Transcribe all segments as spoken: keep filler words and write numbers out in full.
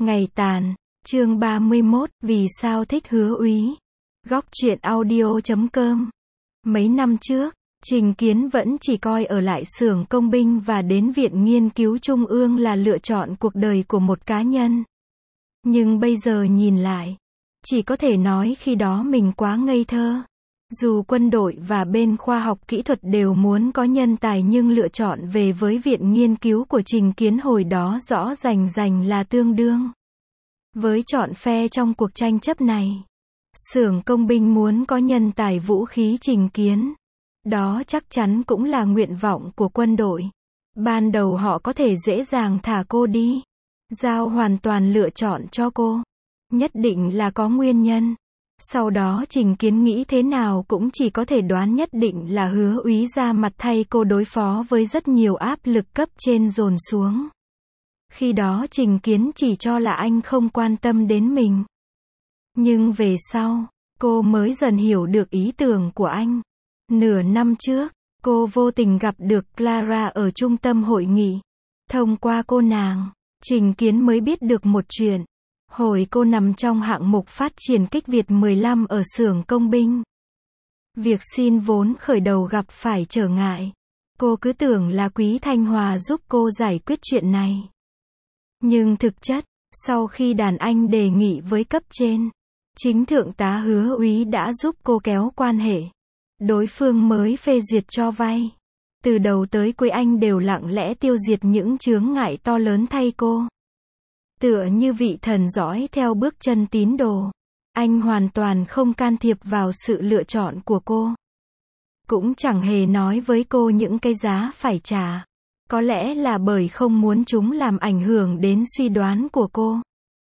Ngày tàn, chương ba mươi mốt, vì sao thích Hứa Úy. Góc truyện audio chấm com. Mấy năm trước, Trình Kiến vẫn chỉ coi ở lại xưởng công binh và đến Viện Nghiên cứu Trung ương là lựa chọn cuộc đời của một cá nhân. Nhưng bây giờ nhìn lại, chỉ có thể nói khi đó mình quá ngây thơ. Dù quân đội và bên khoa học kỹ thuật đều muốn có nhân tài nhưng lựa chọn về với viện nghiên cứu của Trình Kiến hồi đó rõ rành rành là tương đương với chọn phe trong cuộc tranh chấp này. Xưởng công binh muốn có nhân tài vũ khí Trình Kiến. Đó chắc chắn cũng là nguyện vọng của quân đội. Ban đầu họ có thể dễ dàng thả cô đi, giao hoàn toàn lựa chọn cho cô. Nhất định là có nguyên nhân. Sau đó Trình Kiến nghĩ thế nào cũng chỉ có thể đoán nhất định là Hứa Úy ra mặt thay cô đối phó với rất nhiều áp lực cấp trên dồn xuống. Khi đó Trình Kiến chỉ cho là anh không quan tâm đến mình. Nhưng về sau, cô mới dần hiểu được ý tưởng của anh. Nửa năm trước, cô vô tình gặp được Clara ở trung tâm hội nghị. Thông qua cô nàng, Trình Kiến mới biết được một chuyện. Hồi cô nằm trong hạng mục phát triển kích Việt mười lăm ở xưởng công binh. Việc xin vốn khởi đầu gặp phải trở ngại. Cô cứ tưởng là Quý Thanh Hòa giúp cô giải quyết chuyện này. Nhưng thực chất, sau khi đàn anh đề nghị với cấp trên, chính thượng tá Hứa Úy đã giúp cô kéo quan hệ. Đối phương mới phê duyệt cho vay. Từ đầu tới cuối anh đều lặng lẽ tiêu diệt những chướng ngại to lớn thay cô. Tựa như vị thần dõi theo bước chân tín đồ. Anh hoàn toàn không can thiệp vào sự lựa chọn của cô. Cũng chẳng hề nói với cô những cái giá phải trả. Có lẽ là bởi không muốn chúng làm ảnh hưởng đến suy đoán của cô.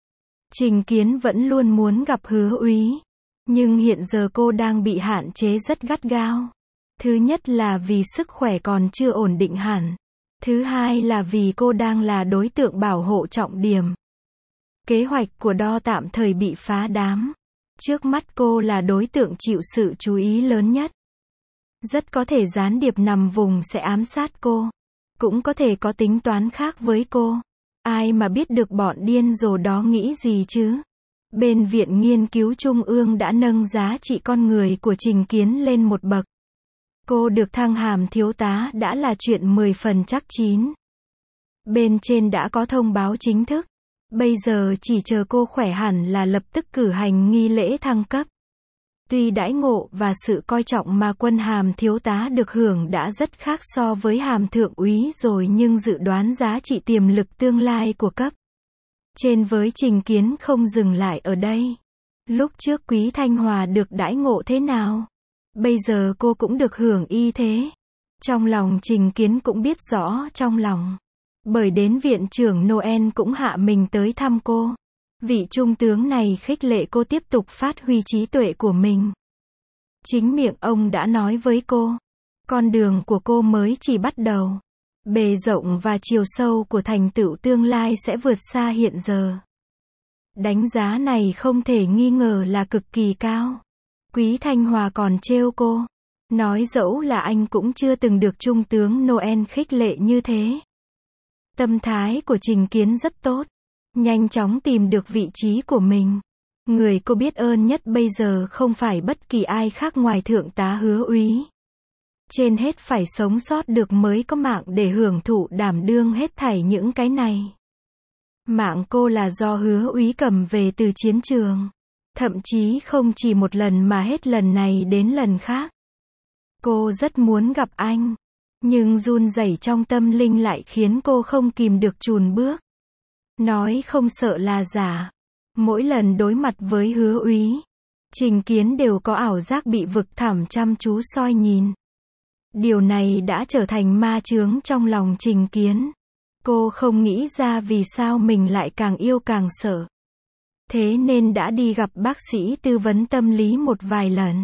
Trình Kiến vẫn luôn muốn gặp Hứa Úy. Nhưng hiện giờ cô đang bị hạn chế rất gắt gao. Thứ nhất là vì sức khỏe còn chưa ổn định hẳn. Thứ hai là vì cô đang là đối tượng bảo hộ trọng điểm. Kế hoạch của Đo tạm thời bị phá đám. Trước mắt cô là đối tượng chịu sự chú ý lớn nhất. Rất có thể gián điệp nằm vùng sẽ ám sát cô. Cũng có thể có tính toán khác với cô. Ai mà biết được bọn điên rồ đó nghĩ gì chứ. Bên Viện Nghiên cứu Trung ương đã nâng giá trị con người của Trình Kiến lên một bậc. Cô được thăng hàm thiếu tá đã là chuyện mười phần chắc chín. Bên trên đã có thông báo chính thức. Bây giờ chỉ chờ cô khỏe hẳn là lập tức cử hành nghi lễ thăng cấp. Tuy đãi ngộ và sự coi trọng mà quân hàm thiếu tá được hưởng đã rất khác so với hàm thượng úy rồi nhưng dự đoán giá trị tiềm lực tương lai của cấp trên với Trình Kiến không dừng lại ở đây. Lúc trước Quý Thanh Hòa được đãi ngộ thế nào? Bây giờ cô cũng được hưởng y thế. Trong lòng Trình Kiến cũng biết rõ trong lòng. Bởi đến viện trưởng Noel cũng hạ mình tới thăm cô. Vị trung tướng này khích lệ cô tiếp tục phát huy trí tuệ của mình. Chính miệng ông đã nói với cô. Con đường của cô mới chỉ bắt đầu. Bề rộng và chiều sâu của thành tựu tương lai sẽ vượt xa hiện giờ. Đánh giá này không thể nghi ngờ là cực kỳ cao. Quý Thanh Hòa còn trêu cô. Nói dẫu là anh cũng chưa từng được trung tướng Noel khích lệ như thế. Tâm thái của Trình Kiến rất tốt. Nhanh chóng tìm được vị trí của mình. Người cô biết ơn nhất bây giờ không phải bất kỳ ai khác ngoài thượng tá Hứa Úy. Trên hết phải sống sót được mới có mạng để hưởng thụ đảm đương hết thảy những cái này. Mạng cô là do Hứa Úy cầm về từ chiến trường. Thậm chí không chỉ một lần mà hết lần này đến lần khác. Cô rất muốn gặp anh. Nhưng run rẩy trong tâm linh lại khiến cô không kìm được chùn bước. Nói không sợ là giả. Mỗi lần đối mặt với Hứa Úy, Trình Kiến đều có ảo giác bị vực thẳm chăm chú soi nhìn. Điều này đã trở thành ma chướng trong lòng Trình Kiến. Cô không nghĩ ra vì sao mình lại càng yêu càng sợ. Thế nên đã đi gặp bác sĩ tư vấn tâm lý một vài lần.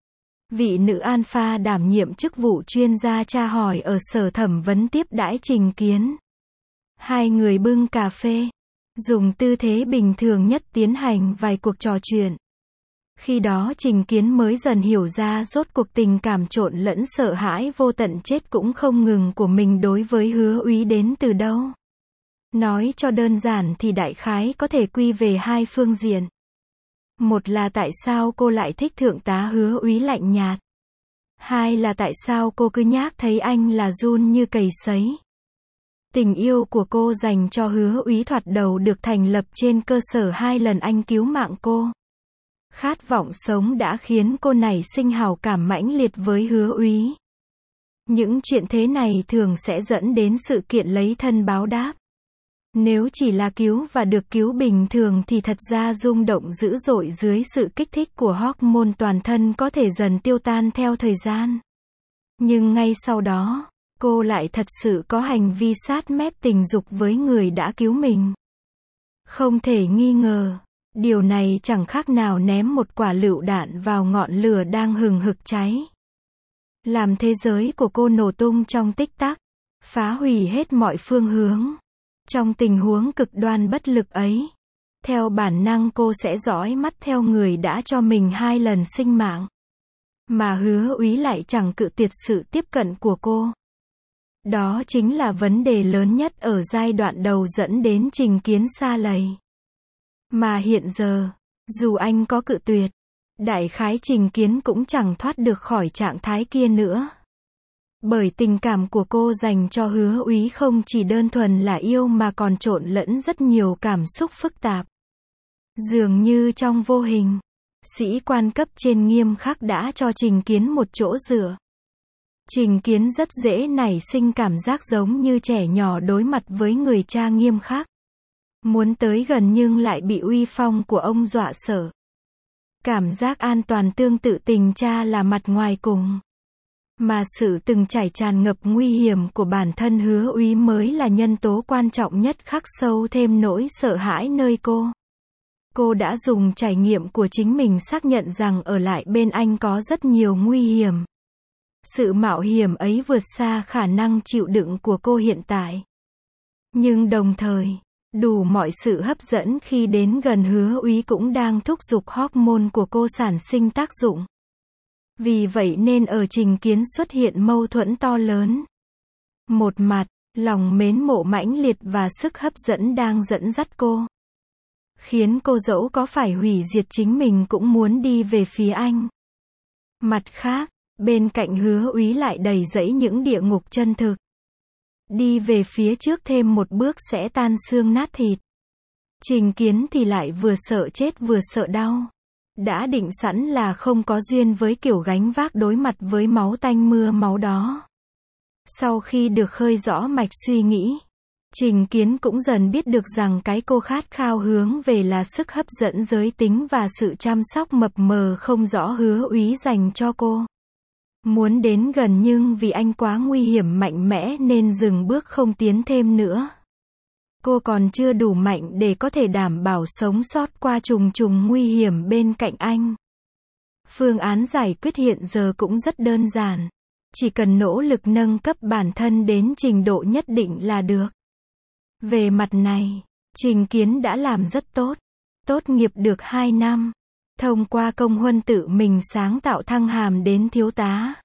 Vị nữ alpha đảm nhiệm chức vụ chuyên gia tra hỏi ở sở thẩm vấn tiếp đãi Trình Kiến. Hai người bưng cà phê, dùng tư thế bình thường nhất tiến hành vài cuộc trò chuyện. Khi đó Trình Kiến mới dần hiểu ra rốt cuộc tình cảm trộn lẫn sợ hãi vô tận chết cũng không ngừng của mình đối với Hứa Úy đến từ đâu. Nói cho đơn giản thì đại khái có thể quy về hai phương diện. Một là tại sao cô lại thích thượng tá Hứa Úy lạnh nhạt. Hai là tại sao cô cứ nhác thấy anh là run như cầy sấy. Tình yêu của cô dành cho Hứa Úy thoạt đầu được thành lập trên cơ sở hai lần anh cứu mạng cô. Khát vọng sống đã khiến cô nảy sinh hào cảm mãnh liệt với Hứa Úy. Những chuyện thế này thường sẽ dẫn đến sự kiện lấy thân báo đáp. Nếu chỉ là cứu và được cứu bình thường thì thật ra rung động dữ dội dưới sự kích thích của hormone toàn thân có thể dần tiêu tan theo thời gian. Nhưng ngay sau đó, cô lại thật sự có hành vi sát mép tình dục với người đã cứu mình. Không thể nghi ngờ, điều này chẳng khác nào ném một quả lựu đạn vào ngọn lửa đang hừng hực cháy. Làm thế giới của cô nổ tung trong tích tắc, phá hủy hết mọi phương hướng. Trong tình huống cực đoan bất lực ấy, theo bản năng cô sẽ dõi mắt theo người đã cho mình hai lần sinh mạng. Mà Hứa Úy lại chẳng cự tuyệt sự tiếp cận của cô. Đó chính là vấn đề lớn nhất ở giai đoạn đầu dẫn đến Trình Kiến sa lầy. Mà hiện giờ, dù anh có cự tuyệt, đại khái Trình Kiến cũng chẳng thoát được khỏi trạng thái kia nữa. Bởi tình cảm của cô dành cho Hứa Úy không chỉ đơn thuần là yêu mà còn trộn lẫn rất nhiều cảm xúc phức tạp. Dường như trong vô hình, sĩ quan cấp trên nghiêm khắc đã cho Trình Kiến một chỗ dựa. Trình Kiến rất dễ nảy sinh cảm giác giống như trẻ nhỏ đối mặt với người cha nghiêm khắc. Muốn tới gần nhưng lại bị uy phong của ông dọa sợ. Cảm giác an toàn tương tự tình cha là mặt ngoài cùng. Mà sự từng trải tràn ngập nguy hiểm của bản thân Hứa Úy mới là nhân tố quan trọng nhất khắc sâu thêm nỗi sợ hãi nơi cô. Cô đã dùng trải nghiệm của chính mình xác nhận rằng ở lại bên anh có rất nhiều nguy hiểm. Sự mạo hiểm ấy vượt xa khả năng chịu đựng của cô hiện tại. Nhưng đồng thời, đủ mọi sự hấp dẫn khi đến gần Hứa Úy cũng đang thúc giục hormone của cô sản sinh tác dụng. Vì vậy nên ở Trình Kiến xuất hiện mâu thuẫn to lớn. Một mặt, lòng mến mộ mãnh liệt và sức hấp dẫn đang dẫn dắt cô. Khiến cô dẫu có phải hủy diệt chính mình cũng muốn đi về phía anh. Mặt khác, bên cạnh Hứa Úy lại đầy rẫy những địa ngục chân thực. Đi về phía trước thêm một bước sẽ tan xương nát thịt. Trình Kiến thì lại vừa sợ chết vừa sợ đau. Đã định sẵn là không có duyên với kiểu gánh vác đối mặt với máu tanh mưa máu đó. Sau khi được khơi rõ mạch suy nghĩ, Trình Kiến cũng dần biết được rằng cái cô khát khao hướng về là sức hấp dẫn giới tính và sự chăm sóc mập mờ không rõ Hứa Úy dành cho cô. Muốn đến gần nhưng vì anh quá nguy hiểm mạnh mẽ nên dừng bước không tiến thêm nữa. Cô còn chưa đủ mạnh để có thể đảm bảo sống sót qua trùng trùng nguy hiểm bên cạnh anh. Phương án giải quyết hiện giờ cũng rất đơn giản. Chỉ cần nỗ lực nâng cấp bản thân đến trình độ nhất định là được. Về mặt này, Trình Kiến đã làm rất tốt. Tốt nghiệp được hai năm. Thông qua công huân tự mình sáng tạo thăng hàm đến thiếu tá.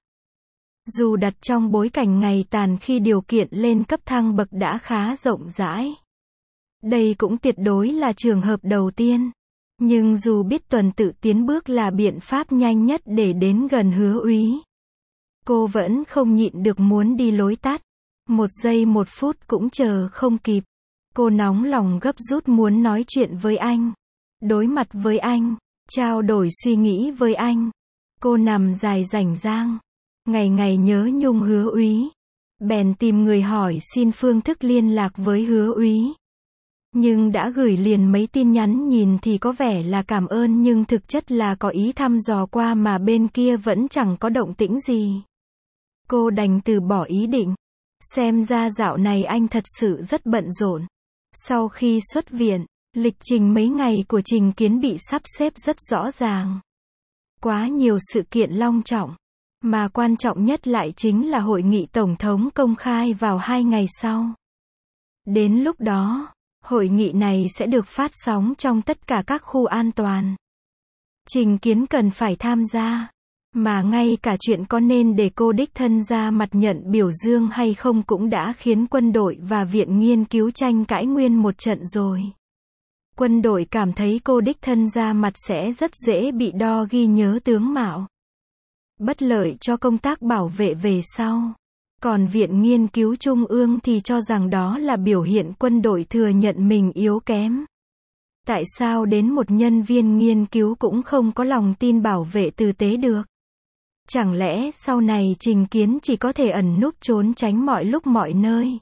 Dù đặt trong bối cảnh ngày tàn khi điều kiện lên cấp thăng bậc đã khá rộng rãi. Đây cũng tuyệt đối là trường hợp đầu tiên. Nhưng dù biết tuần tự tiến bước là biện pháp nhanh nhất để đến gần Hứa Úy, cô vẫn không nhịn được muốn đi lối tắt. Một giây một phút cũng chờ không kịp. Cô nóng lòng gấp rút muốn nói chuyện với anh. Đối mặt với anh. Trao đổi suy nghĩ với anh. Cô nằm dài rảnh rang. Ngày ngày nhớ nhung Hứa Úy. Bèn tìm người hỏi xin phương thức liên lạc với Hứa Úy. Nhưng đã gửi liền mấy tin nhắn nhìn thì có vẻ là cảm ơn nhưng thực chất là có ý thăm dò qua mà bên kia vẫn chẳng có động tĩnh gì. Cô đành từ bỏ ý định. Xem ra dạo này anh thật sự rất bận rộn. Sau khi xuất viện, lịch trình mấy ngày của Trình Kiến bị sắp xếp rất rõ ràng. Quá nhiều sự kiện long trọng. Mà quan trọng nhất lại chính là hội nghị tổng thống công khai vào hai ngày sau. Đến lúc đó, hội nghị này sẽ được phát sóng trong tất cả các khu an toàn. Trình Kiến cần phải tham gia. Mà ngay cả chuyện có nên để cô đích thân ra mặt nhận biểu dương hay không cũng đã khiến quân đội và viện nghiên cứu tranh cãi nguyên một trận rồi. Quân đội cảm thấy cô đích thân ra mặt sẽ rất dễ bị đo ghi nhớ tướng mạo, bất lợi cho công tác bảo vệ về sau. Còn Viện Nghiên cứu Trung ương thì cho rằng đó là biểu hiện quân đội thừa nhận mình yếu kém. Tại sao đến một nhân viên nghiên cứu cũng không có lòng tin bảo vệ tử tế được? Chẳng lẽ sau này Trình Kiến chỉ có thể ẩn núp trốn tránh mọi lúc mọi nơi,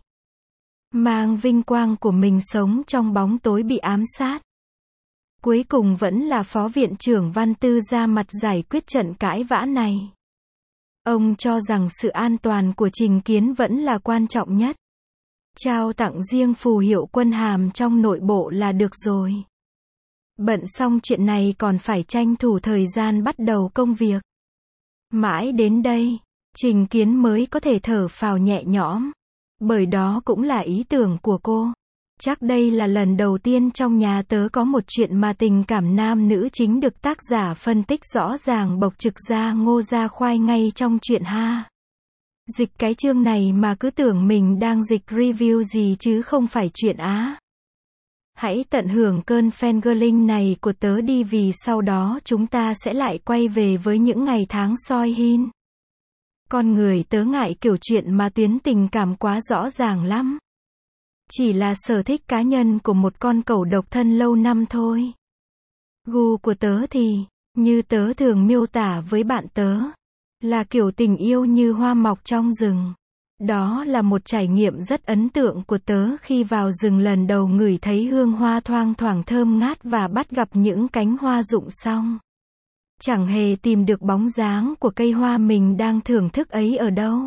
mang vinh quang của mình sống trong bóng tối bị ám sát? Cuối cùng vẫn là Phó Viện trưởng Văn Tư ra mặt giải quyết trận cãi vã này. Ông cho rằng sự an toàn của Trình Kiến vẫn là quan trọng nhất. Trao tặng riêng phù hiệu quân hàm trong nội bộ là được rồi. Bận xong chuyện này còn phải tranh thủ thời gian bắt đầu công việc. Mãi đến đây, Trình Kiến mới có thể thở phào nhẹ nhõm. Bởi đó cũng là ý tưởng của cô. Chắc đây là lần đầu tiên trong nhà tớ có một chuyện mà tình cảm nam nữ chính được tác giả phân tích rõ ràng bộc trực ra ngô ra khoai ngay trong chuyện ha. Dịch cái chương này mà cứ tưởng mình đang dịch review gì chứ không phải chuyện Á. Hãy tận hưởng cơn fangirling này của tớ đi vì sau đó chúng ta sẽ lại quay về với những ngày tháng soi hin. Con người tớ ngại kiểu chuyện mà tuyến tình cảm quá rõ ràng lắm. Chỉ là sở thích cá nhân của một con cẩu độc thân lâu năm thôi. Gu của tớ thì, như tớ thường miêu tả với bạn tớ, là kiểu tình yêu như hoa mọc trong rừng. Đó là một trải nghiệm rất ấn tượng của tớ khi vào rừng lần đầu ngửi thấy hương hoa thoang thoảng thơm ngát và bắt gặp những cánh hoa rụng xong. Chẳng hề tìm được bóng dáng của cây hoa mình đang thưởng thức ấy ở đâu.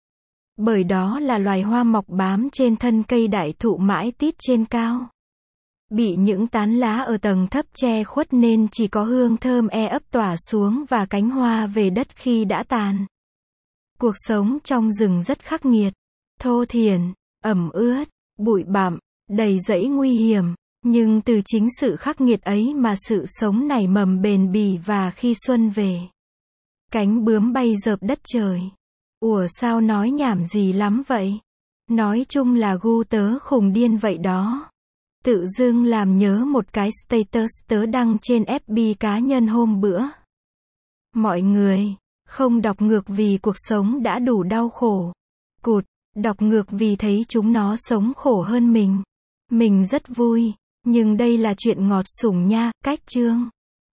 Bởi đó là loài hoa mọc bám trên thân cây đại thụ mãi tít trên cao. Bị những tán lá ở tầng thấp che khuất nên chỉ có hương thơm e ấp tỏa xuống và cánh hoa về đất khi đã tàn. Cuộc sống trong rừng rất khắc nghiệt, thô thiển, ẩm ướt, bụi bặm, đầy rẫy nguy hiểm. Nhưng từ chính sự khắc nghiệt ấy mà sự sống nảy mầm bền bỉ và khi xuân về, cánh bướm bay rợp đất trời. Ủa sao nói nhảm gì lắm vậy? Nói chung là gu tớ khùng điên vậy đó. Tự dưng làm nhớ một cái status tớ đăng trên ép bê cá nhân hôm bữa. Mọi người, không đọc ngược vì cuộc sống đã đủ đau khổ. Cụt, đọc ngược vì thấy chúng nó sống khổ hơn mình. Mình rất vui, nhưng đây là chuyện ngọt sủng nha, cách chương.